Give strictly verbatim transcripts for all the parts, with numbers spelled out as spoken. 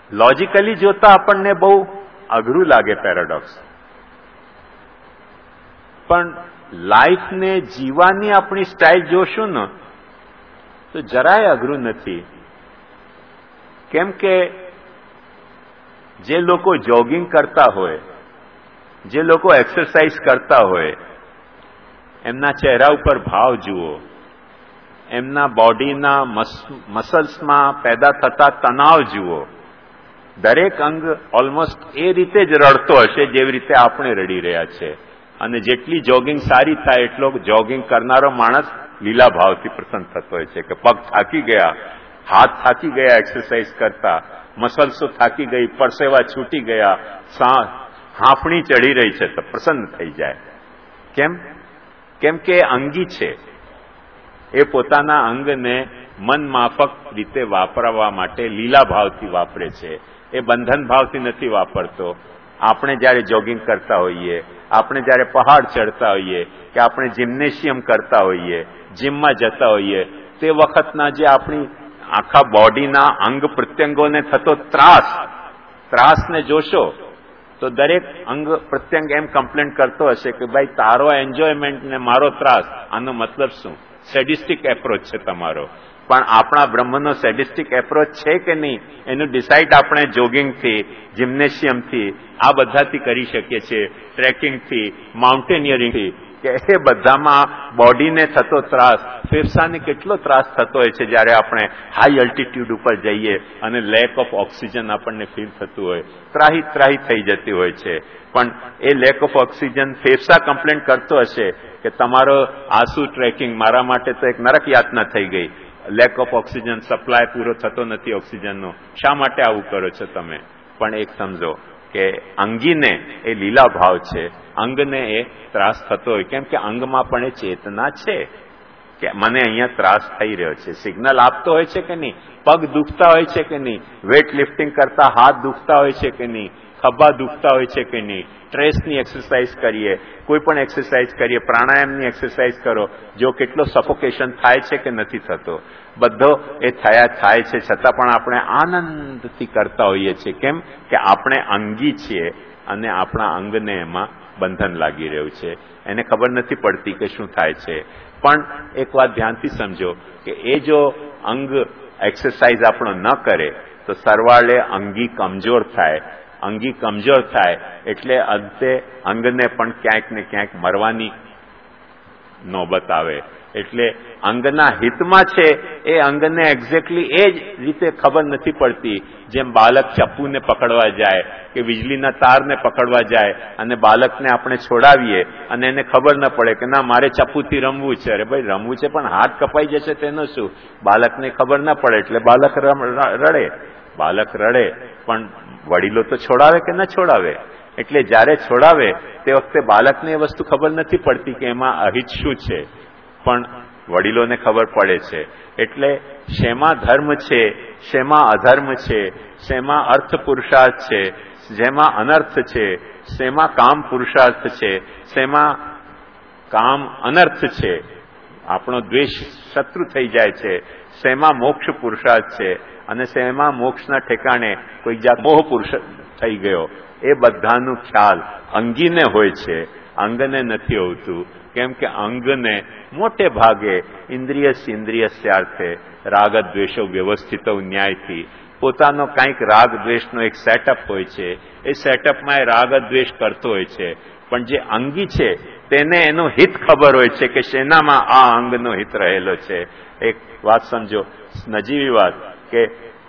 Logically જોતા આપણને બહુ અઘરું લાગે પેરાડોક્સ, પણ લાઈફને જીવવાની આપણી સ્ટાઇલ જોશું ને તો જરાય અઘરું નથી. કેમ કે જે લોકો જોગિંગ કરતા હોય, જે લોકો એક્સરસાઇઝ કરતા હોય, એમના ચહેરા ઉપર ભાવ જુઓ, એમના બોડીના મસલ્સમાં પેદા થતા તણાવ જુઓ. દરેક અંગ ઓલમોસ્ટ એ રીતે જ રડતો હશે જેવી રીતે આપણે રડી રહ્યા છે. અને જેટલી જોગિંગ સારી થાય એટલો જોગિંગ કરનારો માણસ લીલા ભાવથી પ્રસન્ન થતો હોય છે કે પગ થાકી ગયા, હાથ થાકી ગયા એક્સરસાઇઝ કરતા, મસલ્સો થાકી ગઈ, પરસેવા છૂટી ગયા, હાંફણી ચડી રહી છે તો પ્રસન્ન થઈ જાય. કેમ? કેમ કે અંગી છે, એ પોતાના અંગને મન માફક રીતે વાપરવા માટે લીલા ભાવથી વાપરે છે, એ બંધન ભાવથી નથી વાપરતો. આપણે જયારે જોગિંગ કરતા હોઈએ, આપણે જયારે પહાડ ચડતા હોઈએ, કે આપણે જિમ્નેશિયમ કરતા હોઈએ, જીમમાં જતા હોઈએ, તે વખતના જે આપણી આખા બોડીના અંગ પ્રત્યંગોને થતો ત્રાસ, ત્રાસને જોશો તો દરેક અંગ પ્રત્યંગ એમ કમ્પ્લેન કરતો હશે કે ભાઈ તારો એન્જોયમેન્ટ ને મારો ત્રાસ, આનો મતલબ શું? સેડિસ્ટિક એપ્રોચ છે તમારો. પણ આપણા બ્રહ્મનો સેડિસ્ટિક એપ્રોચ છે કે નહીં એનું ડિસાઇડ આપણે જોગિંગથી, જિમ્નેશિયમથી, આ બધાથી કરી શકીએ છીએ, ટ્રેકિંગથી, માઉન્ટેનિયરિંગથી, કે એ બધામાં બોડીને થતો ત્રાસ, ફેફસાને કેટલો ત્રાસ થતો હોય છે જ્યારે આપણે હાઈ અલ્ટિટ્યુડ ઉપર જઈએ અને લેક ઓફ ઓક્સિજન આપણને ફીલ થતું હોય, ત્રાહી ત્રાહી થઈ જતી હોય છે. પણ એ લેક ઓફ ઓક્સિજન ફેફસા કમ્પ્લેન કરતો હશે કે તમારો આંસુ ટ્રેકિંગ મારા માટે તો એક નરક યાતના થઈ ગઈ, લેક ઓફ ઓક્સિજન, સપ્લાય પૂરો થતો નથી ઓક્સિજનનો, શા માટે આવું કરો છો તમે? પણ એક સમજો કે અંગીને એ લીલા ભાવ છે, અંગને એ ત્રાસ થતો હોય. કેમ કે અંગમાં પણ એ ચેતના છે કે મને અહીંયા ત્રાસ થઈ રહ્યો છે, સિગ્નલ આપતો હોય છે કે નહીં? પગ દુખતા હોય છે કે નહીં? વેઇટ લિફ્ટિંગ કરતા હાથ દુખતા હોય છે કે નહીં? ખભા દુખતા હોય છે કે નહીં? સ્ટ્રેસની એક્સરસાઇઝ કરીએ, કોઈ પણ એક્સરસાઇઝ કરીએ, પ્રાણાયામની એક્સરસાઇઝ કરો, જો કેટલો સફોકેશન થાય છે કે નથી થતો? બધો એ થયા થાય છે, છતાં પણ આપણે આનંદથી કરતા હોઈએ છીએ. કેમ કે આપણે અંગી છીએ અને આપણા અંગને એમાં બંધન લાગી રહ્યું છે, એને ખબર નથી પડતી કે શું થાય છે. પણ એક વાત ધ્યાનથી સમજો કે એ જો અંગ એક્સરસાઇઝ આપણો ન કરે તો સરવાળે અંગી કમજોર થાય. અંગી કમજોર થાય એટલે અંતે અંગને પણ ક્યાંક ને ક્યાંક મરવાની નોબત આવે. એટલે અંગના હિતમાં છે એ અંગને એક્ઝેક્ટલી એ જ રીતે ખબર નથી પડતી. જેમ બાળક ચપ્પુને પકડવા જાય કે વીજળીના તારને પકડવા જાય અને બાળકને આપણે છોડાવીએ અને એને ખબર ન પડે કે ના મારે ચપ્પુથી રમવું છે. અરે ભાઈ રમવું છે પણ હાથ કપાઈ જશે તેનો શું? બાળકને ખબર ન પડે એટલે બાળક રડે. બાળક રડે પણ વડીલો તો છોડાવે કે ન છોડાવે? એટલે જયારે છોડાવે તે વખતે બાળકને એ વસ્તુ ખબર નથી પડતી કે એમાં અહિત શું છે, પણ વડીલોને ખબર પડે છે. એટલે શેમાં ધર્મ છે, શેમાં અધર્મ છે, શેમાં અર્થ પુરુષાર્થ છે, જેમાં અનર્થ છે, શેમાં કામ પુરુષાર્થ છે, શેમાં કામ અનર્થ છે, આપણો દ્વેષ શત્રુ થઈ જાય છે, શેમાં મોક્ષ પુરુષાર્થ છે અને શેમાં મોક્ષના ઠેકાણે કોઈ જાત મોહ પુરુષ થઈ ગયો, એ બધાનું ખ્યાલ અંગીને હોય છે, અંગને નથી હોતું. કેમ કે અંગને મોટે ભાગે ઇન્દ્રિય ઇન્દ્રિય સ્યાર્થે રાગ દ્વેષો વ્યવસ્થિત ન્યાયથી પોતાનો કંઈક રાગ દ્વેષનો એક સેટઅપ હોય છે, એ સેટઅપમાં એ રાગ દ્વેષ કરતો હોય છે. પણ જે અંગી છે તેને એનું હિત ખબર હોય છે કે શેનામાં આ અંગનો હિત રહેલો છે. એક વાત સમજો, નજીવી વાત, કે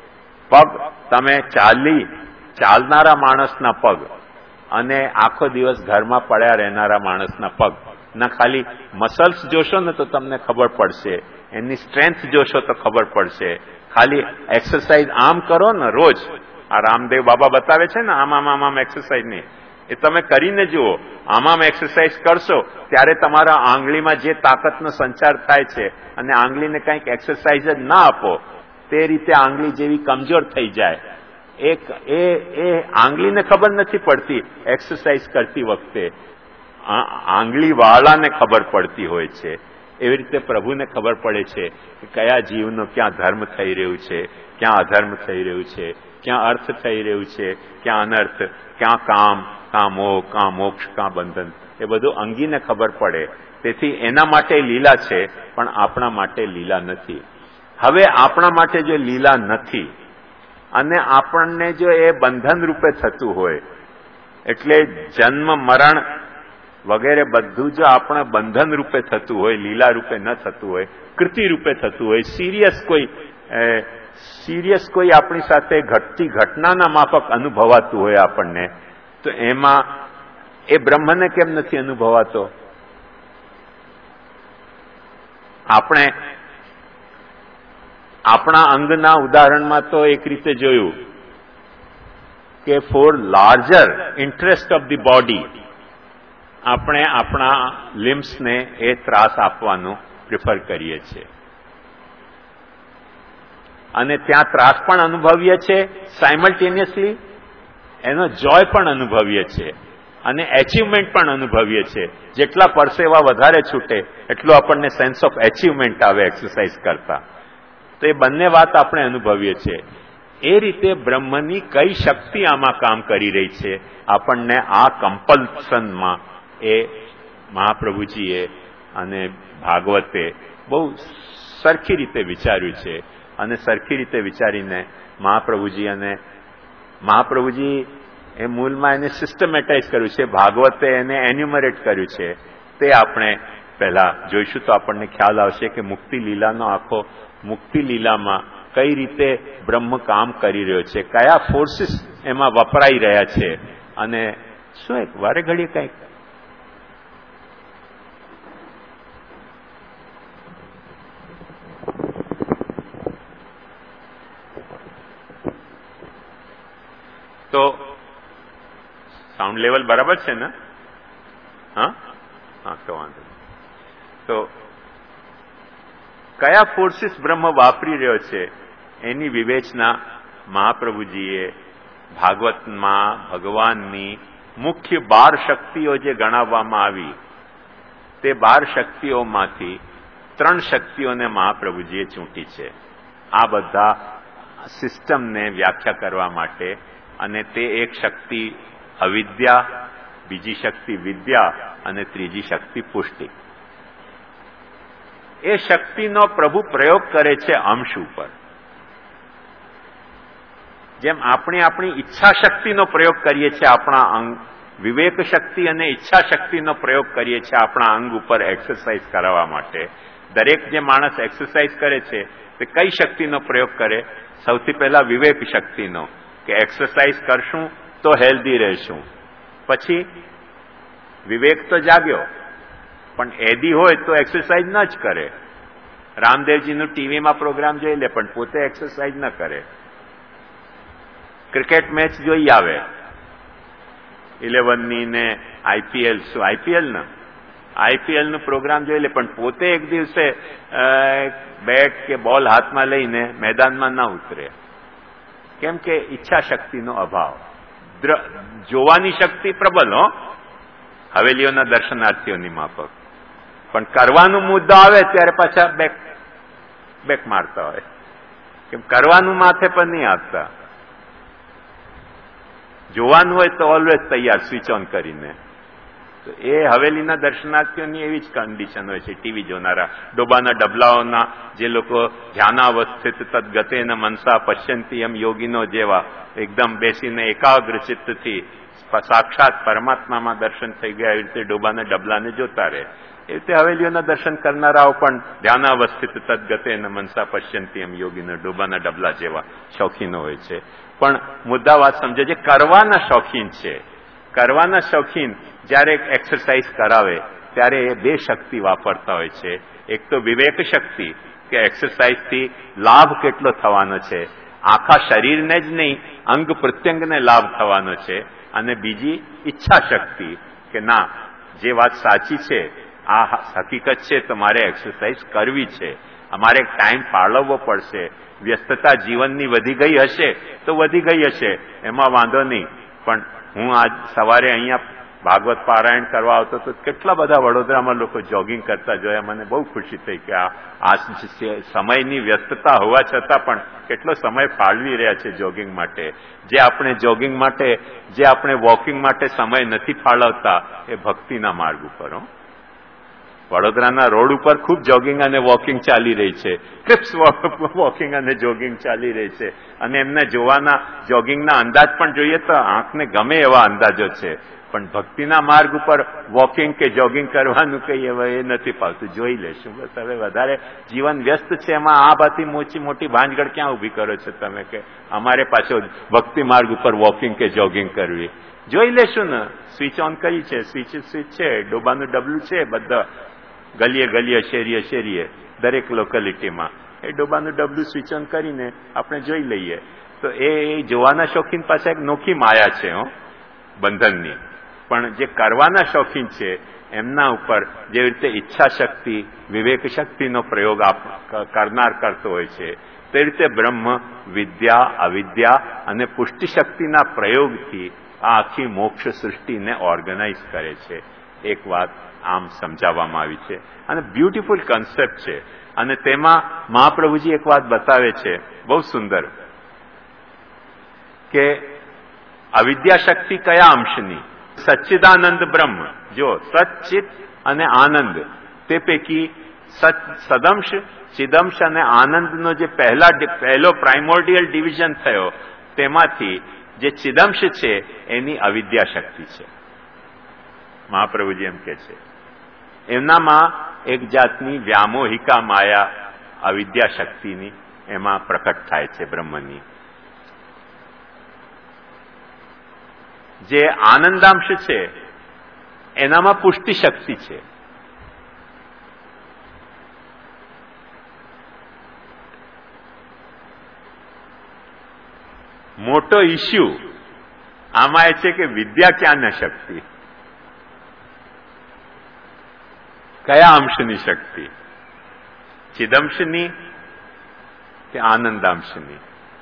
પગ તમે ચાલી ચાલનારા માણસના પગ અને આખો દિવસ ઘરમાં પડ્યા રહેનારા માણસના પગ ના ખાલી મસલ્સ જોશો ને તો તમને ખબર પડશે, એની સ્ટ્રેન્થ જોશો તો ખબર પડશે. ખાલી એક્સરસાઇઝ આમ કરો ને રોજ, આ રામદેવ બાબા બતાવે છે ને આમ આમ આમ આમ એક્સરસાઇઝ નહીં, એ તમે કરીને જુઓ. આમ આમ એક્સરસાઇઝ કરશો ત્યારે તમારા આંગળીમાં જે તાકાતનો સંચાર થાય છે અને આંગળીને કંઈક એક્સરસાઇઝ જ ના આપો તે રીતે આંગળી જેવી કમજોર થઈ જાય. એક એ એ આંગળીને ખબર નથી પડતી એક્સરસાઇઝ કરતી વખતે, આંગળી વાળાને ખબર પડતી હોય છે એવી રીતે પ્રભુને ખબર પડે છે કે કયા જીવનો ક્યાં ધર્મ થઈ રહ્યું છે, ક્યાં અધર્મ થઈ રહ્યું છે, ક્યાં અર્થ થઈ રહ્યું છે, ક્યાં અનર્થ, ક્યાં કામ, ક્યાં મોહ, ક્યાં મોક્ષ, ક્યાં બંધન, એ બધું અંગીને ખબર પડે. તેથી એના માટે લીલા છે, પણ આપણા માટે લીલા નથી. હવે આપણા માટે જો લીલા નથી અને આપણને જો એ બંધન રૂપે થતું હોય, એટલે જન્મ મરણ વગેરે બધું જો આપણે બંધન રૂપે થતું હોય, લીલા રૂપે ન થતું હોય, કૃતિ રૂપે થતું હોય, સિરિયસ કોઈ સિરિયસ કોઈ આપણી સાથે ઘટતી ઘટનાના માફક અનુભવાતું હોય આપણને, તો એમાં એ બ્રહ્મને કેમ નથી અનુભવાતો? આપણે આપણા અંગના ઉદાહરણમાં તો એક રીતે જોયું કે for larger interest of the body આપણે આપણા લિમ્સને એ ત્રાસ આપવાનું પ્રિફર કરીએ છીએ, અને ત્યાં ત્રાસ પણ અનુભવીએ છીએ, સાયમલ્ટેનિયસલી એનો જોય પણ અનુભવીએ છીએ અને એચિવમેન્ટ પણ અનુભવીએ છીએ. જેટલા પરસેવા વધારે છૂટે એટલું આપણને સેન્સ ઓફ એચિવમેન્ટ આવે એક્સરસાઇઝ કરતા. તો એ બંને વાત આપણે અનુભવીએ છીએ. એ રીતે બ્રહ્મની કઈ શક્તિ આમાં કામ કરી રહી છે, આપણને આ કમ્પલ્શનમાં એ મહાપ્રભુજીએ અને ભાગવતે બહુ સરખી રીતે વિચાર્યું છે. અને સરખી રીતે વિચારીને મહાપ્રભુજી અને મહાપ્રભુજી એ મૂળમાં એને સિસ્ટમેટાઇઝ કર્યું છે, ભાગવતે એને એન્યુમરેટ કર્યું છે. તે આપણે પહેલા જોઈશું તો આપણને ખ્યાલ આવશે કે મુક્તિ લીલાનો આખો મુક્તિ લીલામાં કઈ રીતે બ્રહ્મ કામ કરી રહ્યો છે, કયા ફોર્સિસ એમાં વપરાઈ રહ્યા છે, અને શું એક વારે ઘડીએ કંઈક તો સાઉન્ડ લેવલ બરાબર છે ને? હા હા તો વાંધો નહીં. તો કયા ફોર્સિસ બ્રહ્મ વાપરી રહ્યો છે એની વિવેચના મહાપ્રભુજીએ ભાગવતમાં ભગવાનની મુખ્ય બાર શક્તિઓ જે ગણાવવામાં આવી, તે બાર શક્તિઓમાંથી ત્રણ શક્તિઓને મહાપ્રભુજીએ ચૂંટી છે આ બધા સિસ્ટમને વ્યાખ્યા કરવા માટે. અને તે એક શક્તિ અવિદ્યા, બીજી શક્તિ વિદ્યા અને ત્રીજી શક્તિ પુષ્ટિ. એ શક્તિનો પ્રભુ પ્રયોગ કરે છે અંશ ઉપર. જેમ આપણે આપણી ઈચ્છા શક્તિનો પ્રયોગ કરીએ છીએ આપણા અંગ, વિવેક શક્તિ અને ઈચ્છા શક્તિનો પ્રયોગ કરીએ છીએ આપણા અંગ ઉપર એક્સરસાઇઝ કરાવવા માટે. દરેક જે માણસ એક્સરસાઇઝ કરે છે તે કઈ શક્તિનો પ્રયોગ કરે? સૌથી પહેલા વિવેક શક્તિનો, કે એક્સરસાઇઝ કરશું તો હેલ્ધી રહેશું. પછી વિવેક તો જાગ્યો, પણ એદી હોય તો એક્સરસાઇઝ ન જ કરે. રામદેવજીનું ટીવીમાં પ્રોગ્રામ જોઈ લે પણ પોતે એક્સરસાઇઝ ન કરે. ક્રિકેટ મેચ જોઈ આવે ઇલેવનની ને આઈપીએલ, શું આઈપીએલ ને આઈપીએલ નું પ્રોગ્રામ જોઈ લે પણ પોતે એક દિવસે બેટ કે બોલ હાથમાં લઈને મેદાનમાં ના ઉતરે. કેમ કે ઈચ્છા શક્તિનો અભાવ. જોવાની શક્તિ પ્રબલ હો હવેલીઓના દર્શનાર્થીઓની માફક, પણ કરવાનું મુદ્દો આવે ત્યારે પાછા બેક બેક મારતા હોય. કેમ કરવાનું માથે પણ નહીં આપતા. જોવાનું હોય તો ઓલવેઝ તૈયાર સ્વિચ ઓન કરીને. તો એ હવેલીના દર્શનાર્થીઓની એવી જ કન્ડિશન હોય છે. ટીવી જોનારા ડોબાના ડબલાઓના જે લોકો ધ્યાનાવસ્થિત તદગતેન મનસા પશ્યંતી એમ યોગીનો જેવા એકદમ બેસીને એકાગ્ર ચિત્તથી સાક્ષાત પરમાત્મામાં દર્શન થઈ ગયા, એવી રીતે ડોબાના ડબલાને જોતા રહે. એ રીતે હવેલીઓના દર્શન કરનારાઓ પણ ધ્યાનાવસ્થિત તદગતેન મનસા પશ્યંતી એમ યોગીનો ડોબાના ડબલા જેવા શોખીનો હોય છે. પણ મુદ્દા વાત સમજો, જે કરવાના શોખીન છે, કરવાના શોખીન જ્યારે એક્સરસાઇઝ કરાવે ત્યારે એ બે શક્તિ વાપરતા હોય છે. એક તો વિવેક શક્તિ, કે એક્સરસાઇઝથી લાભ કેટલો થવાનો છે, આખા શરીરને જ નહીં અંગ પ્રત્યંગને લાભ થવાનો છે. અને બીજી ઈચ્છા શક્તિ, કે ના જે વાત સાચી છે, આ હકીકત છે, તો મારે એક્સરસાઇઝ કરવી છે, અમારે ટાઈમ ફાળવવો પડશે. વ્યસ્તતા જીવનની વધી ગઈ હશે તો વધી ગઈ હશે, એમાં વાંધો નહીં, પણ હું આજ સવારે અહીંયા ભાગવત પારાયણ કરવા આવતો તો કેટલા બધા વડોદરામાં લોકો જોગિંગ કરતા જોયા. મને બહુ ખુશી થઈ કે આ સમયની વ્યસ્તતા હોવા છતાં પણ કેટલો સમય ફાળવી રહ્યા છે જોગિંગ માટે. જે આપણે જોગિંગ માટે, જે આપણે વોકિંગ માટે સમય નથી ફાળવતા એ ભક્તિના માર્ગ ઉપર. હો, વડોદરાના રોડ ઉપર ખૂબ જોગિંગ અને વોકિંગ ચાલી રહી છે. ક્રિપ્સ વોકિંગ અને જોગિંગ ચાલી રહી છે. અને એમને જોવાના જોગિંગના અંદાજ પણ જોઈએ તો આંખને ગમે એવા અંદાજો છે. પણ ભક્તિના માર્ગ ઉપર વોકિંગ કે જોગિંગ કરવાનું કઈ એ નથી પાવતું. જોઈ લેશું. બસ હવે વધારે જીવન વ્યસ્ત છે, એમાં આ બાથી મોટી મોટી ભાંજગડ ક્યાં ઉભી કરો છો તમે કે અમારે પાછો ભક્તિ માર્ગ ઉપર વોકિંગ કે જોગિંગ કરવી. જોઈ લેશું ને. સ્વિચ ઓન કરી છે, સ્વિચ સ્વિચ છે, ડોબાનું ડબલું છે, બધા ગલીએ ગલીએ, શેરીએ શેરીએ, દરેક લોકેલિટીમાં એ ડોબાનું ડબલું સ્વિચ ઓન કરીને આપણે જોઈ લઈએ. તો એ જોવાના શોખીન પાસે એક નોખી માયા છે હો બંધનની. પણ જે કરવાના શોખીન છે એમના ઉપર જેવી રીતે ઈચ્છા શક્તિ, વિવેક શક્તિનો પ્રયોગ કરનાર કરતો હોય છે, તે રીતે બ્રહ્મ વિદ્યા, અવિદ્યા અને પુષ્ટિ શક્તિના પ્રયોગથી આ આખી મોક્ષ સૃષ્ટિને ઓર્ગેનાઇઝ કરે છે. એક વાત આમ સમજાવવામાં આવી છે અને બ્યુટીફુલ કન્સેપ્ટ છે. અને તેમાં મહાપ્રભુજી એક વાત બતાવે છે બહુ સુંદર કે અવિદ્યા શક્તિ કયા અંશની? સચ્ચિદાનંદ બ્રહ્મ. જો સચ્ચિત અને આનંદ, તે પૈકી સદંશ, ચિદંશ અને આનંદનો જે પહેલા પહેલો પ્રાઇમોર્ડિયલ ડિવિઝન થયો તેમાંથી જે ચિદંશ છે એની અવિદ્યા શક્તિ છે. મહાપ્રભુજી એમ કે છે એમનામાં એક જાતની વ્યામોહિકા માયા અવિદ્યા શક્તિની એમાં પ્રકટ થાય છે બ્રહ્મની. જે આનંદાંશ છે એનામાં પુષ્ટિ શક્તિ છે. મોટો ઇસ્યુ આમાં એ છે કે વિદ્યા ક્યાં ન શક્તિ, કયા અંશની શક્તિ? ચિદંશની કે આનંદાંશની?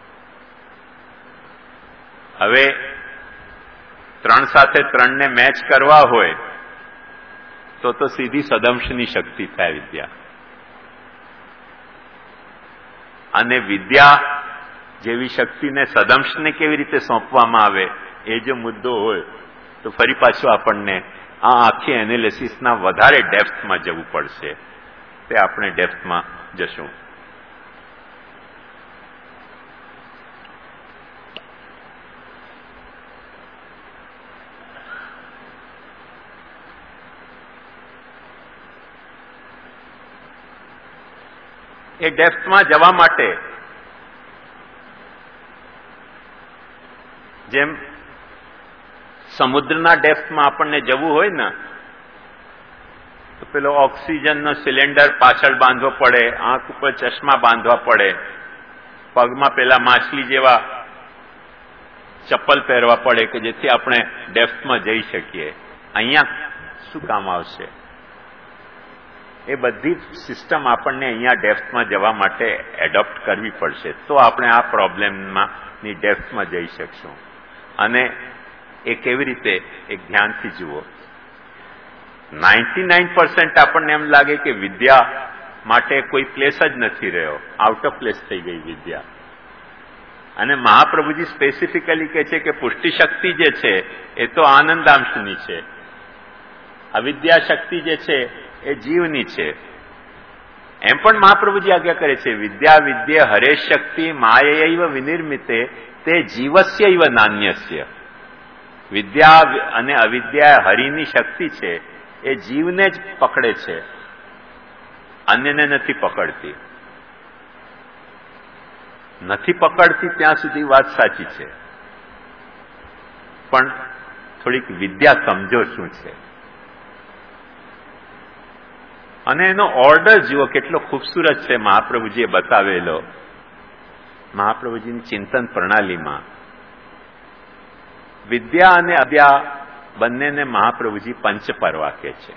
હવે ત્રણ સાથે ત્રણને મેચ કરવા હોય તો તો સીધી સદંશની શક્તિ થાય વિદ્યા. અને વિદ્યા જેવી શક્તિને સદંશને કેવી રીતે સોંપવામાં આવે એ જો મુદ્દો હોય તો ફરી પાછું આપણને આ આખી એનાલિસિસના વધારે ડેપ્થમાં જવું પડશે. તે આપણે ડેપ્થમાં જશું. એ ડેપ્થમાં જવા માટે જેમ સમુદ્રના ડેપ્થમાં આપણને જવું હોય ને તો પેલો ઓક્સિજનનો સિલિન્ડર પાછળ બાંધવો પડે, આંખ ઉપર ચશ્મા બાંધવા પડે, પગમાં પેલા માછલી જેવા ચપ્પલ પહેરવા પડે કે જેથી આપણે ડેપ્થમાં જઈ શકીએ. અહીંયા શું કામ આવશે? એ બધી સિસ્ટમ આપણને અહીંયા ડેપ્થમાં જવા માટે એડોપ્ટ કરવી પડશે, તો આપણે આ પ્રોબ્લેમમાં ની ડેપ્થમાં જઈ શકશું. અને એ કેવી રીતે? એક ધ્યાનથી જુઓ. નાઇન્ટી નાઇન પર્સન્ટ આપણને એમ લાગે કે વિદ્યા માટે કોઈ પ્લેસ જ નથી રહ્યો, આઉટ ઓફ પ્લેસ થઈ ગઈ વિદ્યા. અને મહાપ્રભુજી સ્પેસિફિકલી કહે છે કે પુષ્ટિ શક્તિ જે છે એ તો આનંદાંશની છે, અવિદ્યા શક્તિ જે છે એ જીવની છે. એમ પણ મહાપ્રભુજી આજ્ઞા કરે છે વિદ્યા વિદ્ય હરે શક્તિ માયૈવ વિનિર્મિતે તે જીવસ્યૈવ નાન્યસ્ય. વિદ્યા અને અવિદ્યા હરિની શક્તિ છે, એ જીવને જ પકડે છે, અન્યને નથી પકડતી. નથી પકડતી ત્યાં સુધી વાત સાચી છે, પણ થોડીક વિદ્યા સમજો શું છે. અને એનો ઓર્ડર જુઓ કેટલો ખૂબસૂરત છે મહાપ્રભુજીએ બતાવેલો. મહાપ્રભુજીની ચિંતન પ્રણાલીમાં વિદ્યા અને અવિદ્યા બંનેને મહાપ્રભુજી પંચપર્વા કહે છે.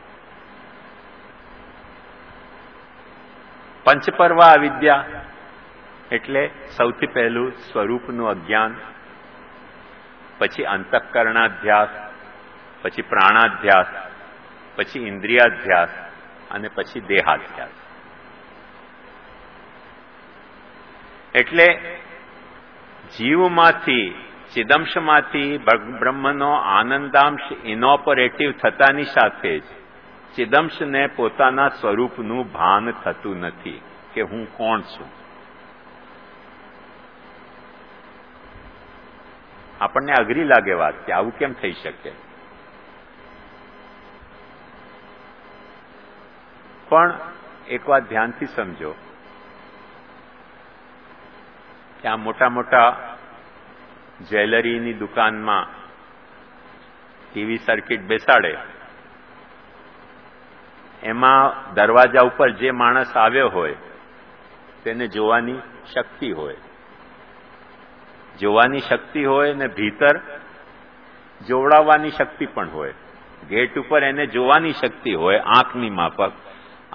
પંચપર્વા અવિદ્યા એટલે સૌથી પહેલું સ્વરૂપનું અજ્ઞાન, પછી અંતઃકરણાધ્યાસ, પછી પ્રાણાધ્યાસ, પછી ઇન્દ્રિયાધ્યાસ અને પછી દેહાધ્યાસ. એટલે જીવમાંથી, ચિદંશમાંથી બ્રહ્મનો આનંદાંશ ઇનોપરેટિવ થતાની સાથે જ ચિદંશને પોતાના સ્વરૂપનું ભાન થતું નથી કે હું કોણ છું. આપણને અઘરી લાગે વાત કે આવું કેમ થઈ શકે, પણ એક વાત ધ્યાનથી સમજો કે આ મોટા મોટા જ્વેલરીની દુકાનમાં ટીવી સર્કિટ બેસાડે, એમાં દરવાજા ઉપર જે માણસ આવ્યો હોય તેને જોવાની શક્તિ હોય, જોવાની શક્તિ હોય ને ભીતર જોવડાવવાની શક્તિ પણ હોય. ગેટ ઉપર એને જોવાની શક્તિ હોય આંખની માફક,